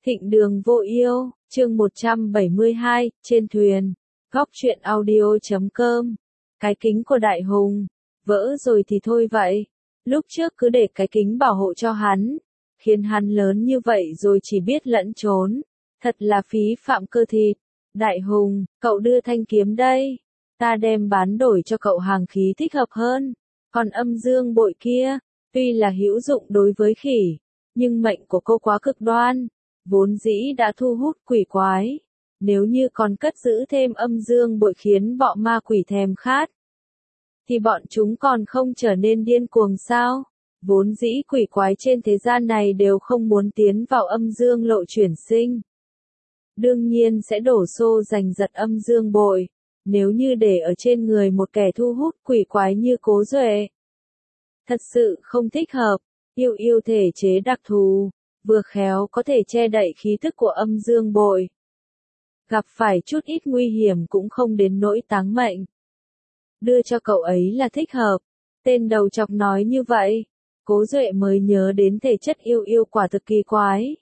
Thịnh Đường Vô Yêu, chương 172, trên thuyền, góc truyện audio.com. Cái kính của Đại Hùng, vỡ rồi thì thôi vậy. Lúc trước cứ để cái kính bảo hộ cho hắn, khiến hắn lớn như vậy rồi chỉ biết lẫn trốn. Thật là phí phạm cơ thịt. Đại Hùng, cậu đưa thanh kiếm đây. Ta đem bán đổi cho cậu hàng khí thích hợp hơn. Còn âm dương bội kia, tuy là hữu dụng đối với khỉ, nhưng mệnh của cô quá cực đoan, vốn dĩ đã thu hút quỷ quái. Nếu như còn cất giữ thêm âm dương bội khiến bọ ma quỷ thèm khát, thì bọn chúng còn không trở nên điên cuồng sao? Vốn dĩ quỷ quái trên thế gian này đều không muốn tiến vào âm dương lộ chuyển sinh. Đương nhiên sẽ đổ xô giành giật âm dương bội, nếu như để ở trên người một kẻ thu hút quỷ quái như Cố Duệ. Thật sự không thích hợp, yêu thể chế đặc thù, vừa khéo có thể che đậy khí thức của âm dương bội. Gặp phải chút ít nguy hiểm cũng không đến nỗi táng mệnh. Đưa cho cậu ấy là thích hợp. Tên đầu chọc nói như vậy, Cố Duệ mới nhớ đến thể chất yêu quả thực kỳ quái.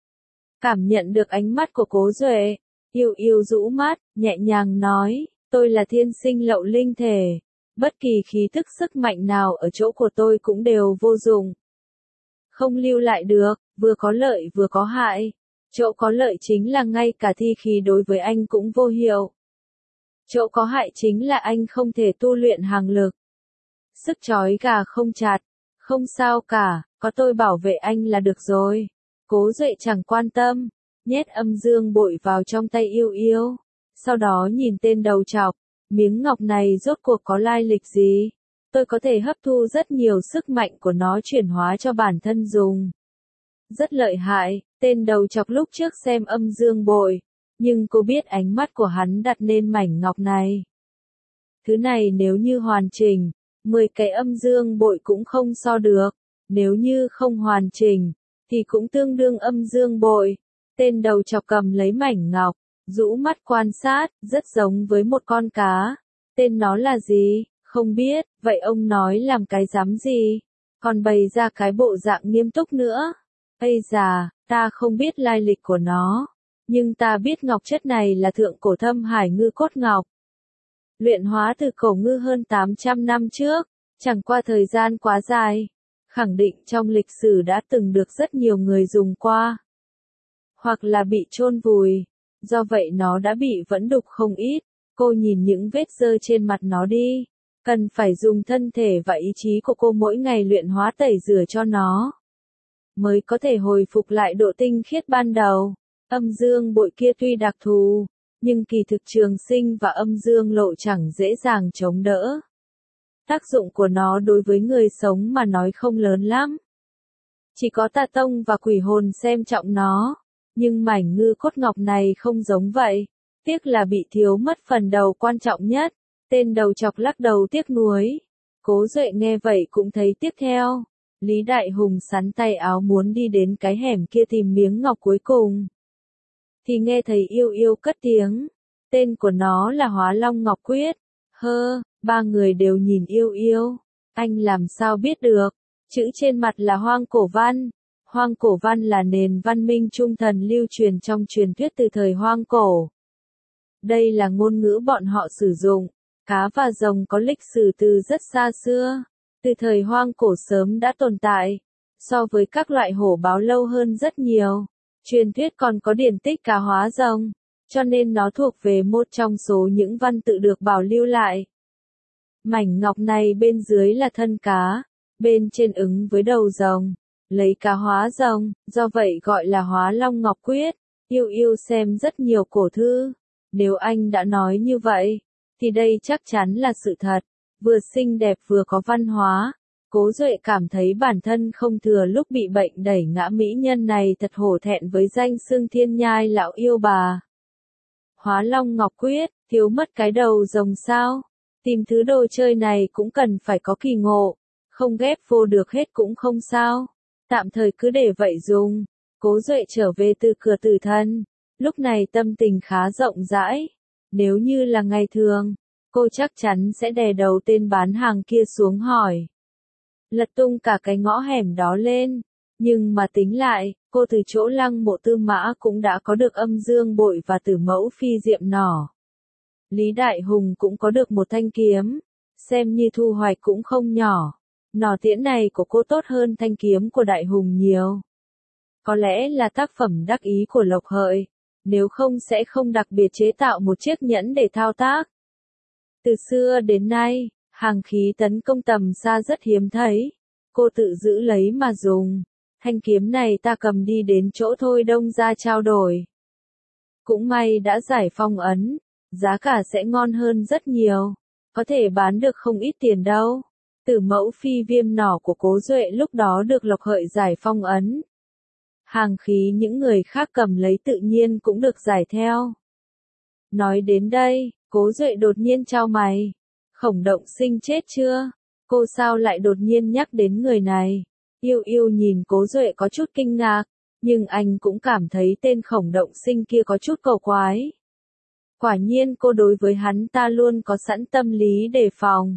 Cảm nhận được ánh mắt của Cố Duệ, yêu rũ mắt, nhẹ nhàng nói, tôi là thiên sinh lậu linh thể. Bất kỳ khí thức sức mạnh nào ở chỗ của tôi cũng đều vô dụng. Không lưu lại được, vừa có lợi vừa có hại. Chỗ có lợi chính là ngay cả thi khí đối với anh cũng vô hiệu. Chỗ có hại chính là anh không thể tu luyện hàng lực. Sức trói gà không chặt, không sao cả, có tôi bảo vệ anh là được rồi. Cố Duệ chẳng quan tâm, nhét âm dương bội vào trong tay yêu. Sau đó nhìn tên đầu chọc, miếng ngọc này rốt cuộc có lai lịch gì? Tôi có thể hấp thu rất nhiều sức mạnh của nó chuyển hóa cho bản thân dùng. Rất lợi hại, tên đầu chọc lúc trước xem âm dương bội, nhưng cô biết ánh mắt của hắn đặt lên mảnh ngọc này. Thứ này nếu như hoàn chỉnh, 10 cái âm dương bội cũng không so được, nếu như không hoàn chỉnh, thì cũng tương đương âm dương bội. Tên đầu chọc cầm lấy mảnh ngọc, rũ mắt quan sát, rất giống với một con cá. Tên nó là gì? Không biết, vậy ông nói làm cái dám gì? Còn bày ra cái bộ dạng nghiêm túc nữa. Ây già, ta không biết lai lịch của nó, nhưng ta biết ngọc chất này là thượng cổ thâm hải ngư cốt ngọc. Luyện hóa từ cổ ngư hơn 800 năm trước, chẳng qua thời gian quá dài, khẳng định trong lịch sử đã từng được rất nhiều người dùng qua. Hoặc là bị chôn vùi, do vậy nó đã bị vẫn đục không ít. Cô nhìn những vết dơ trên mặt nó đi, cần phải dùng thân thể và ý chí của cô mỗi ngày luyện hóa tẩy rửa cho nó, mới có thể hồi phục lại độ tinh khiết ban đầu. Âm dương bội kia tuy đặc thù, nhưng kỳ thực trường sinh và âm dương lộ chẳng dễ dàng chống đỡ. Tác dụng của nó đối với người sống mà nói không lớn lắm. Chỉ có tà tông và quỷ hồn xem trọng nó, nhưng mảnh ngư cốt ngọc này không giống vậy. Tiếc là bị thiếu mất phần đầu quan trọng nhất. Tên đầu chọc lắc đầu tiếc nuối. Cố Duệ nghe vậy cũng thấy tiếp theo. Lý Đại Hùng sắn tay áo muốn đi đến cái hẻm kia tìm miếng ngọc cuối cùng, thì nghe thấy yêu cất tiếng. Tên của nó là Hóa Long Ngọc Quyết. Ba người đều nhìn yêu. Anh làm sao biết được? Chữ trên mặt là hoang cổ văn. Hoang cổ văn là nền văn minh trung thần lưu truyền trong truyền thuyết từ thời hoang cổ. Đây là ngôn ngữ bọn họ sử dụng. Cá và rồng có lịch sử từ rất xa xưa. Từ thời hoang cổ sớm đã tồn tại. So với các loại hổ báo lâu hơn rất nhiều. Truyền thuyết còn có điển tích cá hóa rồng, cho nên nó thuộc về một trong số những văn tự được bảo lưu lại. Mảnh ngọc này bên dưới là thân cá, bên trên ứng với đầu rồng, lấy cá hóa rồng, do vậy gọi là Hóa Long Ngọc Quyết. Yêu xem rất nhiều cổ thư, nếu anh đã nói như vậy, thì đây chắc chắn là sự thật, vừa xinh đẹp vừa có văn hóa. Cố Duệ cảm thấy bản thân không thừa lúc bị bệnh đẩy ngã mỹ nhân này thật hổ thẹn với danh xưng thiên nhai lão yêu bà. Hóa Long Ngọc Quyết, thiếu mất cái đầu rồng sao? Tìm thứ đồ chơi này cũng cần phải có kỳ ngộ, không ghép vô được hết cũng không sao. Tạm thời cứ để vậy dùng. Cố Duệ trở về từ cửa tử thân, lúc này tâm tình khá rộng rãi. Nếu như là ngày thường, cô chắc chắn sẽ đè đầu tên bán hàng kia xuống hỏi. Lật tung cả cái ngõ hẻm đó lên, nhưng mà tính lại, cô từ chỗ Lăng Mộ Tư Mã cũng đã có được Âm Dương Bội và Tử Mẫu Phi Diệm Nỏ. Lý Đại Hùng cũng có được một thanh kiếm, xem như thu hoạch cũng không nhỏ. Nỏ tiễn này của cô tốt hơn thanh kiếm của Đại Hùng nhiều. Có lẽ là tác phẩm đắc ý của Lộc Hợi, nếu không sẽ không đặc biệt chế tạo một chiếc nhẫn để thao tác. Từ xưa đến nay, hàng khí tấn công tầm xa rất hiếm thấy, cô tự giữ lấy mà dùng. Thanh kiếm này ta cầm đi đến chỗ Thôi Đông ra trao đổi. Cũng may đã giải phong ấn, giá cả sẽ ngon hơn rất nhiều, có thể bán được không ít tiền đâu. Tử Mẫu Phi Viêm Nỏ của Cố Duệ lúc đó được Lộc Hợi giải phong ấn. Hàng khí những người khác cầm lấy tự nhiên cũng được giải theo. Nói đến đây, Cố Duệ đột nhiên chau mày. Khổng Động Sinh chết chưa? Cô sao lại đột nhiên nhắc đến người này? Yêu Yêu nhìn Cố Duệ có chút kinh ngạc, nhưng anh cũng cảm thấy tên Khổng Động Sinh kia có chút cầu quái. Quả nhiên cô đối với hắn ta luôn có sẵn tâm lý đề phòng.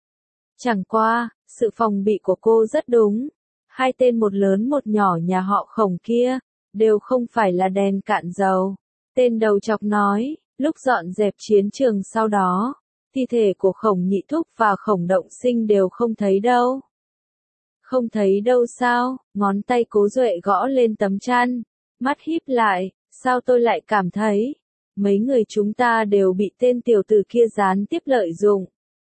Chẳng qua, sự phòng bị của cô rất đúng. Hai tên một lớn một nhỏ nhà họ Khổng kia, đều không phải là đèn cạn dầu. Tên đầu chọc nói, lúc dọn dẹp chiến trường sau đó, thi thể của Khổng Nhị Thúc và Khổng Động Sinh đều không thấy đâu. Không thấy đâu sao? Ngón tay Cố Duệ gõ lên tấm chăn, mắt híp lại, sao tôi lại cảm thấy, mấy người chúng ta đều bị tên tiểu tử kia gián tiếp lợi dụng.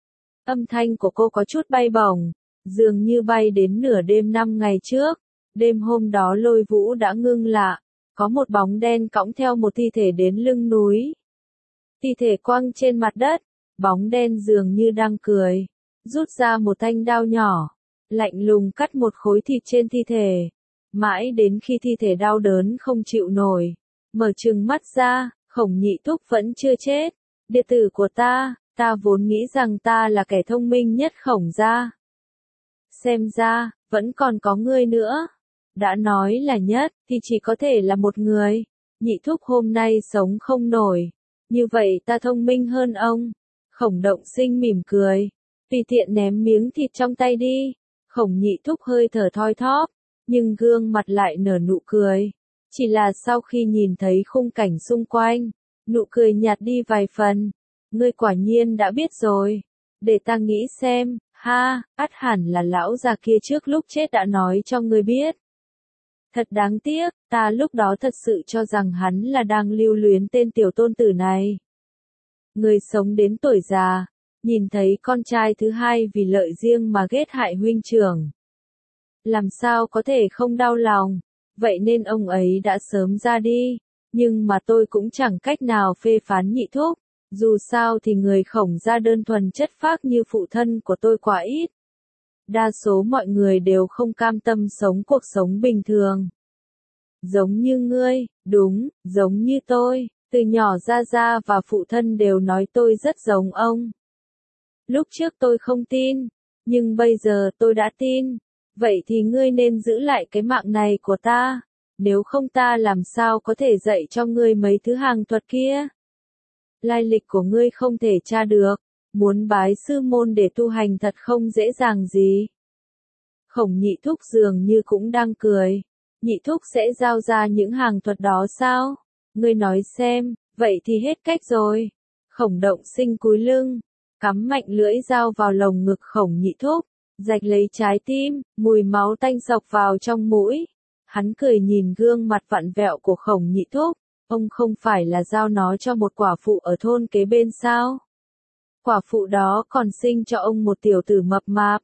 Âm thanh của cô có chút bay bổng, dường như bay đến nửa đêm 5 ngày trước. Đêm hôm đó Lôi Vũ đã ngưng lạ, có một bóng đen cõng theo một thi thể đến lưng núi. Thi thể quăng trên mặt đất, bóng đen dường như đang cười, rút ra một thanh đao nhỏ, lạnh lùng cắt một khối thịt trên thi thể. Mãi đến khi thi thể đau đớn không chịu nổi, mở trừng mắt ra, Khổng Nhị Thúc vẫn chưa chết. Đệ tử của ta vốn nghĩ rằng ta là kẻ thông minh nhất Khổng gia. Xem ra, vẫn còn có ngươi nữa. Đã nói là nhất, thì chỉ có thể là một người. Nhị Thúc hôm nay sống không nổi. Như vậy ta thông minh hơn ông. Khổng Động Sinh mỉm cười, tùy tiện ném miếng thịt trong tay đi. Khổng Nhị Thúc hơi thở thoi thóp, nhưng gương mặt lại nở nụ cười. Chỉ là sau khi nhìn thấy khung cảnh xung quanh, nụ cười nhạt đi vài phần. Ngươi quả nhiên đã biết rồi. Để ta nghĩ xem, ha, ắt hẳn là lão già kia trước lúc chết đã nói cho ngươi biết. Thật đáng tiếc, ta lúc đó thật sự cho rằng hắn là đang lưu luyến tên tiểu tôn tử này. Người sống đến tuổi già, nhìn thấy con trai thứ hai vì lợi riêng mà ghét hại huynh trưởng. Làm sao có thể không đau lòng, vậy nên ông ấy đã sớm ra đi, nhưng mà tôi cũng chẳng cách nào phê phán Nhị Thúc, dù sao thì người Khổng gia đơn thuần chất phác như phụ thân của tôi quá ít. Đa số mọi người đều không cam tâm sống cuộc sống bình thường. Giống như ngươi, đúng, giống như tôi, từ nhỏ Gia Gia và phụ thân đều nói tôi rất giống ông. Lúc trước tôi không tin, nhưng bây giờ tôi đã tin. Vậy thì ngươi nên giữ lại cái mạng này của ta, nếu không ta làm sao có thể dạy cho ngươi mấy thứ hàng thuật kia. Lai lịch của ngươi không thể tra được, muốn bái sư môn để tu hành thật không dễ dàng gì. Khổng Nhị Thúc dường như cũng đang cười. Nhị Thúc sẽ giao ra những hàng thuật đó sao? Ngươi nói xem, vậy thì hết cách rồi. Khổng Động Sinh cúi lưng, cắm mạnh lưỡi dao vào lồng ngực Khổng Nhị Thúc, rạch lấy trái tim, mùi máu tanh xộc vào trong mũi. Hắn cười nhìn gương mặt vặn vẹo của Khổng Nhị Thúc, ông không phải là giao nó cho một quả phụ ở thôn kế bên sao? Quả phụ đó còn sinh cho ông một tiểu tử mập mạp.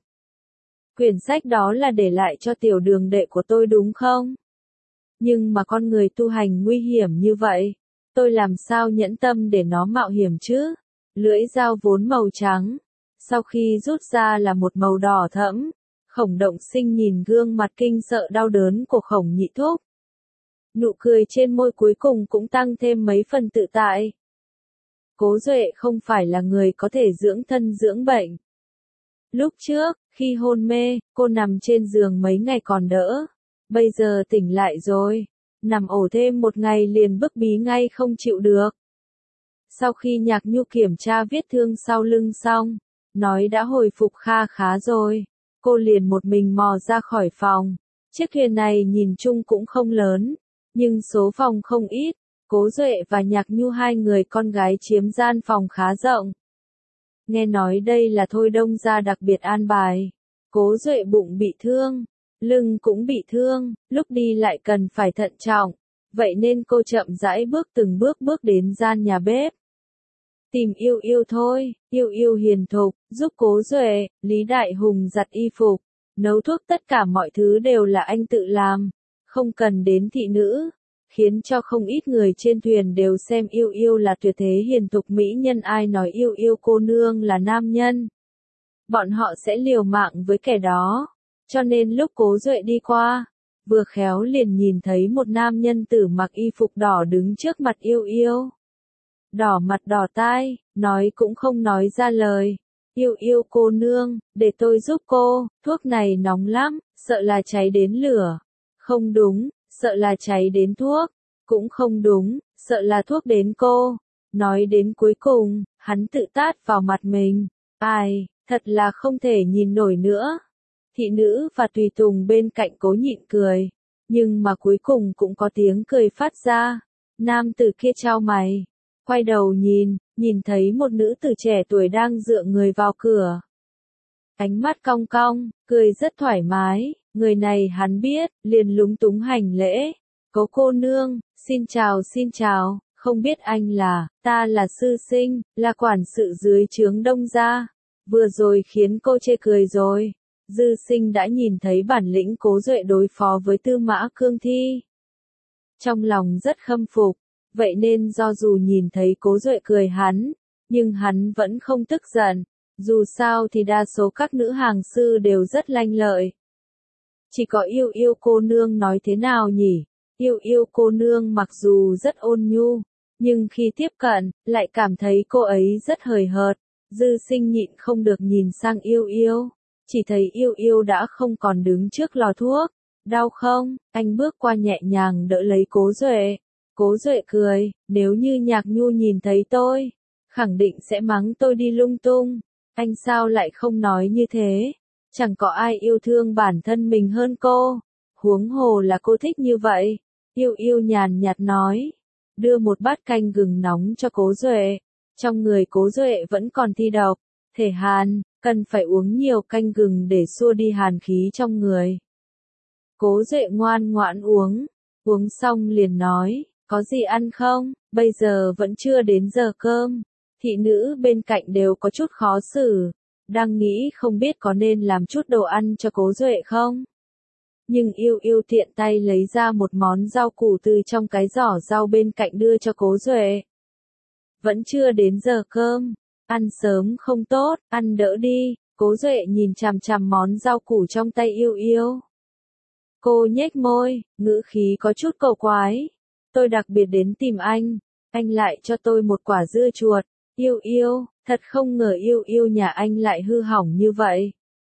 Quyển sách đó là để lại cho tiểu đường đệ của tôi đúng không? Nhưng mà con người tu hành nguy hiểm như vậy, tôi làm sao nhẫn tâm để nó mạo hiểm chứ? Lưỡi dao vốn màu trắng, sau khi rút ra là một màu đỏ thẫm. Khổng Động Sinh nhìn gương mặt kinh sợ đau đớn của Khổng Nhị Thúc. Nụ cười trên môi cuối cùng cũng tăng thêm mấy phần tự tại. Cố Duệ không phải là người có thể dưỡng thân dưỡng bệnh. Lúc trước, khi hôn mê, cô nằm trên giường mấy ngày còn đỡ. Bây giờ tỉnh lại rồi, nằm ổ thêm một ngày liền bức bí ngay không chịu được. Sau khi Nhạc Nhu kiểm tra vết thương sau lưng xong, nói đã hồi phục kha khá rồi, cô liền một mình mò ra khỏi phòng, Chiếc thuyền này nhìn chung cũng không lớn, nhưng số phòng không ít, Cố Duệ và Nhạc Nhu hai người con gái chiếm gian phòng khá rộng. Nghe nói đây là Thôi Đông gia đặc biệt an bài. Cố Duệ bụng bị thương, lưng cũng bị thương, lúc đi lại cần phải thận trọng, vậy nên cô chậm rãi từng bước đến gian nhà bếp. Tìm Yêu Yêu thôi, Yêu Yêu hiền thục, giúp Cố Duệ, Lý Đại Hùng giặt y phục, nấu thuốc, tất cả mọi thứ đều là anh tự làm, không cần đến thị nữ, khiến cho không ít người trên thuyền đều xem Yêu Yêu là tuyệt thế hiền thục mỹ nhân, ai nói Yêu Yêu cô nương là nam nhân. Bọn họ sẽ liều mạng với kẻ đó, cho nên lúc Cố Duệ đi qua, vừa khéo liền nhìn thấy một nam nhân tử mặc y phục đỏ đứng trước mặt Yêu Yêu. Đỏ mặt đỏ tai, nói cũng không nói ra lời. Yêu Yêu cô nương, để tôi giúp cô, thuốc này nóng lắm, sợ là cháy đến lửa. Không đúng, sợ là cháy đến thuốc. Cũng không đúng, sợ là thuốc đến cô. Nói đến cuối cùng, hắn tự tát vào mặt mình. Ai, thật là không thể nhìn nổi nữa. Thị nữ và tùy tùng bên cạnh cố nhịn cười. Nhưng mà cuối cùng cũng có tiếng cười phát ra. Nam tử kia chau mày. Quay đầu nhìn thấy một nữ tử trẻ tuổi đang dựa người vào cửa. Ánh mắt cong cong, cười rất thoải mái, người này hắn biết, liền lúng túng hành lễ. Cố cô nương, xin chào, không biết anh là, ta là sư sinh, là quản sự dưới trướng Đông gia. Vừa rồi khiến cô chê cười rồi. Dư sinh đã nhìn thấy bản lĩnh Cố Duệ đối phó với Tư Mã Cương Thi. Trong lòng rất khâm phục. Vậy nên do dù nhìn thấy Cố Duệ cười hắn, nhưng hắn vẫn không tức giận, dù sao thì đa số các nữ hàng sư đều rất lanh lợi. Chỉ có Yêu Yêu cô nương nói thế nào nhỉ? Yêu Yêu cô nương mặc dù rất ôn nhu, nhưng khi tiếp cận, lại cảm thấy cô ấy rất hời hợt. Dư sinh nhịn không được nhìn sang Yêu Yêu, chỉ thấy Yêu Yêu đã không còn đứng trước lò thuốc. Đau không? Anh bước qua nhẹ nhàng đỡ lấy Cố Duệ. Cố Duệ cười, nếu như Nhạc Nhu nhìn thấy tôi, khẳng định sẽ mắng tôi đi lung tung. Anh sao lại không nói như thế? Chẳng có ai yêu thương bản thân mình hơn cô. Huống hồ là cô thích như vậy. Yêu Yêu nhàn nhạt nói. Đưa một bát canh gừng nóng cho Cố Duệ. Trong người Cố Duệ vẫn còn thi độc. Thể hàn, cần phải uống nhiều canh gừng để xua đi hàn khí trong người. Cố Duệ ngoan ngoãn uống. Uống xong liền nói. Có gì ăn không? Bây giờ vẫn chưa đến giờ cơm. Thị nữ bên cạnh đều có chút khó xử. Đang nghĩ không biết có nên làm chút đồ ăn cho Cố Duệ không? Nhưng Yêu Yêu tiện tay lấy ra một món rau củ từ trong cái giỏ rau bên cạnh đưa cho Cố Duệ. Vẫn chưa đến giờ cơm. Ăn sớm không tốt, ăn đỡ đi. Cố Duệ nhìn chằm chằm món rau củ trong tay Yêu Yêu. Cô nhếch môi, ngữ khí có chút cầu quái. Tôi đặc biệt đến tìm anh lại cho tôi một quả dưa chuột. Yêu Yêu, thật không ngờ Yêu Yêu nhà anh lại hư hỏng như vậy.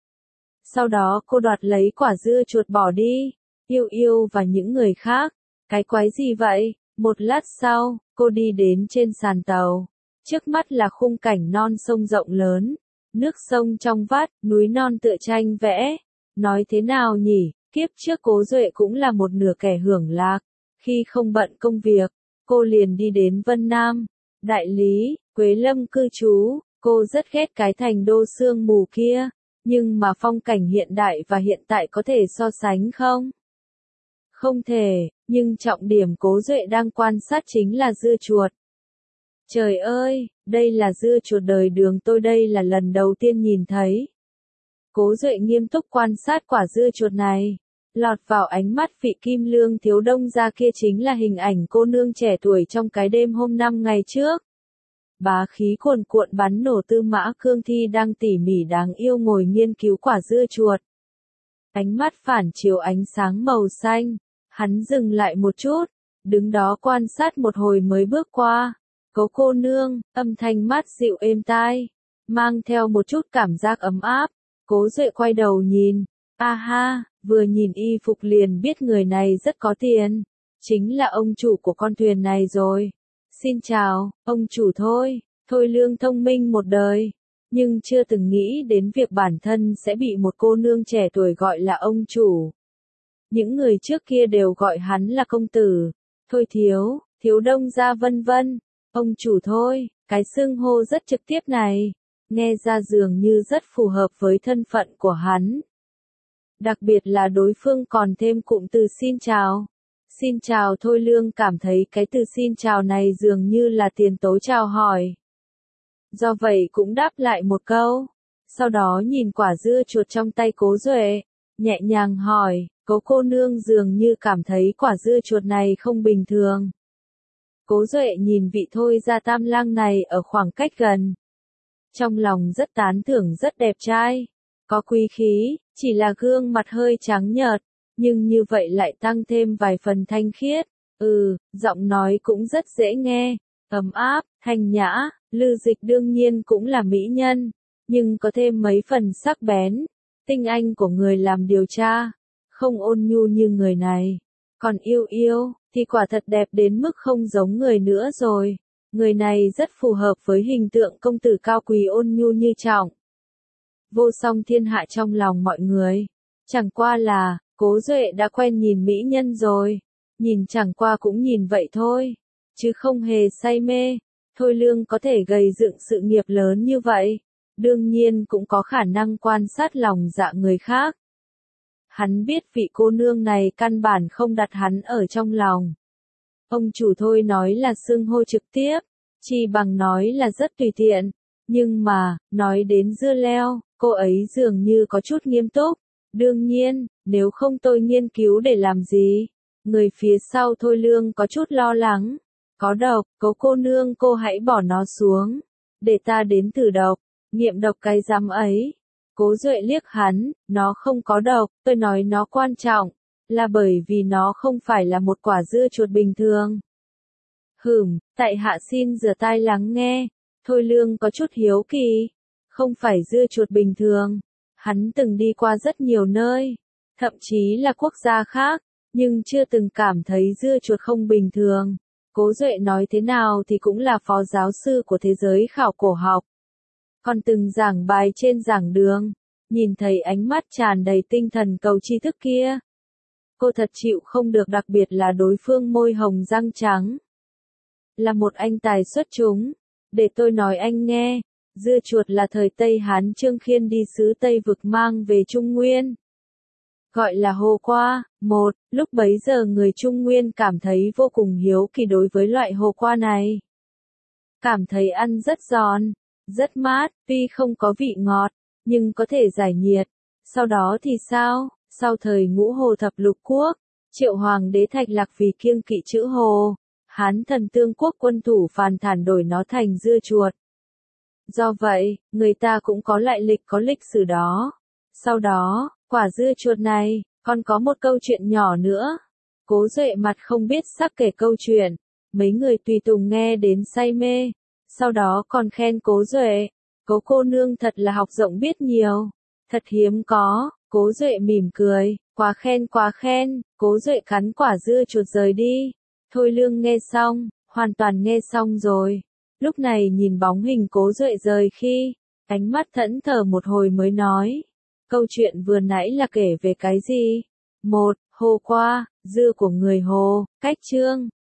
Sau đó cô đoạt lấy quả dưa chuột bỏ đi. Yêu Yêu và những người khác, cái quái gì vậy? Một lát sau, cô đi đến trên sàn tàu. Trước mắt là khung cảnh non sông rộng lớn, nước sông trong vắt, núi non tựa tranh vẽ. Nói thế nào nhỉ, kiếp trước Cố Duệ cũng là một nửa kẻ hưởng lạc. Khi không bận công việc, cô liền đi đến Vân Nam, Đại Lý, Quế Lâm cư trú. Cô rất ghét cái thành đô sương mù kia, nhưng mà phong cảnh hiện đại và hiện tại có thể so sánh không? Không thể, nhưng trọng điểm Cố Duệ đang quan sát chính là dưa chuột. Trời ơi, đây là dưa chuột đời Đường tôi, đây là lần đầu tiên nhìn thấy. Cố Duệ nghiêm túc quan sát quả dưa chuột này. Lọt vào ánh mắt vị Kim Lương thiếu Đông gia kia chính là hình ảnh cô nương trẻ tuổi trong cái đêm hôm 5 ngày trước. Bá khí cuồn cuộn bắn nổ. Tư Mã Cương Thi đang tỉ mỉ đáng yêu ngồi nghiên cứu quả dưa chuột. Ánh mắt phản chiếu ánh sáng màu xanh. Hắn dừng lại một chút, đứng đó quan sát một hồi mới bước qua. Cố cô nương, âm thanh mát dịu êm tai, mang theo một chút cảm giác ấm áp. Cố Duệ quay đầu nhìn. A ha, vừa nhìn y phục liền biết người này rất có tiền. Chính là ông chủ của con thuyền này rồi. Xin chào, ông chủ thôi. Thôi Lương thông minh một đời, nhưng chưa từng nghĩ đến việc bản thân sẽ bị một cô nương trẻ tuổi gọi là ông chủ. những người trước kia đều gọi hắn là công tử, thôi thiếu, thiếu đông gia vân vân, ông chủ thôi, cái xưng hô rất trực tiếp này, nghe ra dường như rất phù hợp với thân phận của hắn. Đặc biệt là đối phương còn thêm cụm từ xin chào. Xin chào Thôi Lương cảm thấy cái từ xin chào này dường như là tiền tố chào hỏi. Do vậy cũng đáp lại một câu. Sau đó nhìn quả dưa chuột trong tay Cố Duệ, nhẹ nhàng hỏi, cô nương dường như cảm thấy quả dưa chuột này không bình thường. Cố Duệ nhìn vị Thôi gia tam lang này ở khoảng cách gần. Trong lòng rất tán thưởng rất đẹp trai, có quý khí, chỉ là gương mặt hơi trắng nhợt, nhưng như vậy lại tăng thêm vài phần thanh khiết. Giọng nói cũng rất dễ nghe, ấm áp, thanh nhã, Lư Dịch đương nhiên cũng là mỹ nhân, nhưng có thêm mấy phần sắc bén, tinh anh của người làm điều tra, không ôn nhu như người này. Còn yêu thì quả thật đẹp đến mức không giống người nữa rồi. Người này rất phù hợp với hình tượng công tử cao quý ôn nhu như trọng. Vô song thiên hạ trong lòng mọi người. Chẳng qua là, Cố Duệ đã quen nhìn mỹ nhân rồi. Nhìn chẳng qua cũng nhìn vậy thôi. Chứ không hề say mê. Thôi Lương có thể gây dựng sự nghiệp lớn như vậy. Đương nhiên cũng có khả năng quan sát lòng dạ người khác. Hắn biết vị cô nương này căn bản không đặt hắn ở trong lòng. Ông chủ thôi nói là xưng hô trực tiếp, chỉ bằng nói là rất tùy tiện. Nhưng mà, nói đến dưa leo, cô ấy dường như có chút nghiêm túc. Đương nhiên, nếu không tôi nghiên cứu để làm gì? Người phía sau Thôi Lương có chút lo lắng. Có độc, cô nương cô hãy bỏ nó xuống. Để ta đến thử độc, nghiệm độc cái rắm ấy. Cố Duệ liếc hắn, nó không có độc, tôi nói nó quan trọng, là bởi vì nó không phải là một quả dưa chuột bình thường. Tại hạ xin rửa tai lắng nghe. Thôi Lương có chút hiếu kỳ. Không phải dưa chuột bình thường. Hắn từng đi qua rất nhiều nơi, thậm chí là quốc gia khác, nhưng chưa từng cảm thấy dưa chuột không bình thường. Cố Duệ nói thế nào thì cũng là phó giáo sư của thế giới khảo cổ học. Còn từng giảng bài trên giảng đường, nhìn thấy ánh mắt tràn đầy tinh thần cầu tri thức kia. Cô thật chịu không được, đặc biệt là đối phương môi hồng răng trắng. Là một anh tài xuất chúng. Để tôi nói anh nghe, dưa chuột là thời Tây Hán Trương Khiên đi xứ Tây vực mang về Trung Nguyên. Gọi là hồ qua. Lúc bấy giờ người Trung Nguyên cảm thấy vô cùng hiếu kỳ đối với loại hồ qua này. Cảm thấy ăn rất giòn, rất mát, tuy không có vị ngọt, nhưng có thể giải nhiệt. Sau đó thì sao? Sau thời Ngũ Hồ Thập Lục Quốc, Triệu Hoàng đế Thạch Lạc vì kiêng kỵ chữ hồ, Hán Thần Tương Quốc quân thủ phàn thản đổi nó thành dưa chuột. Do vậy, người ta cũng có lại lịch có lịch sử đó. Sau đó, quả dưa chuột này, còn có một câu chuyện nhỏ nữa. Cố Duệ mặt không biết sắc kể câu chuyện. Mấy người tùy tùng nghe đến say mê. Sau đó còn khen Cố Duệ. Cô nương thật là học rộng biết nhiều. Thật hiếm có. Cố Duệ mỉm cười. Quá khen. Cố Duệ cắn quả dưa chuột rời đi. Thôi Lương nghe xong, hoàn toàn nghe xong rồi. Lúc này nhìn bóng hình Cố Duệ rời khi, ánh mắt thẫn thờ một hồi mới nói. Câu chuyện vừa nãy là kể về cái gì? Hồ qua, dưa của người Hồ, cách chương.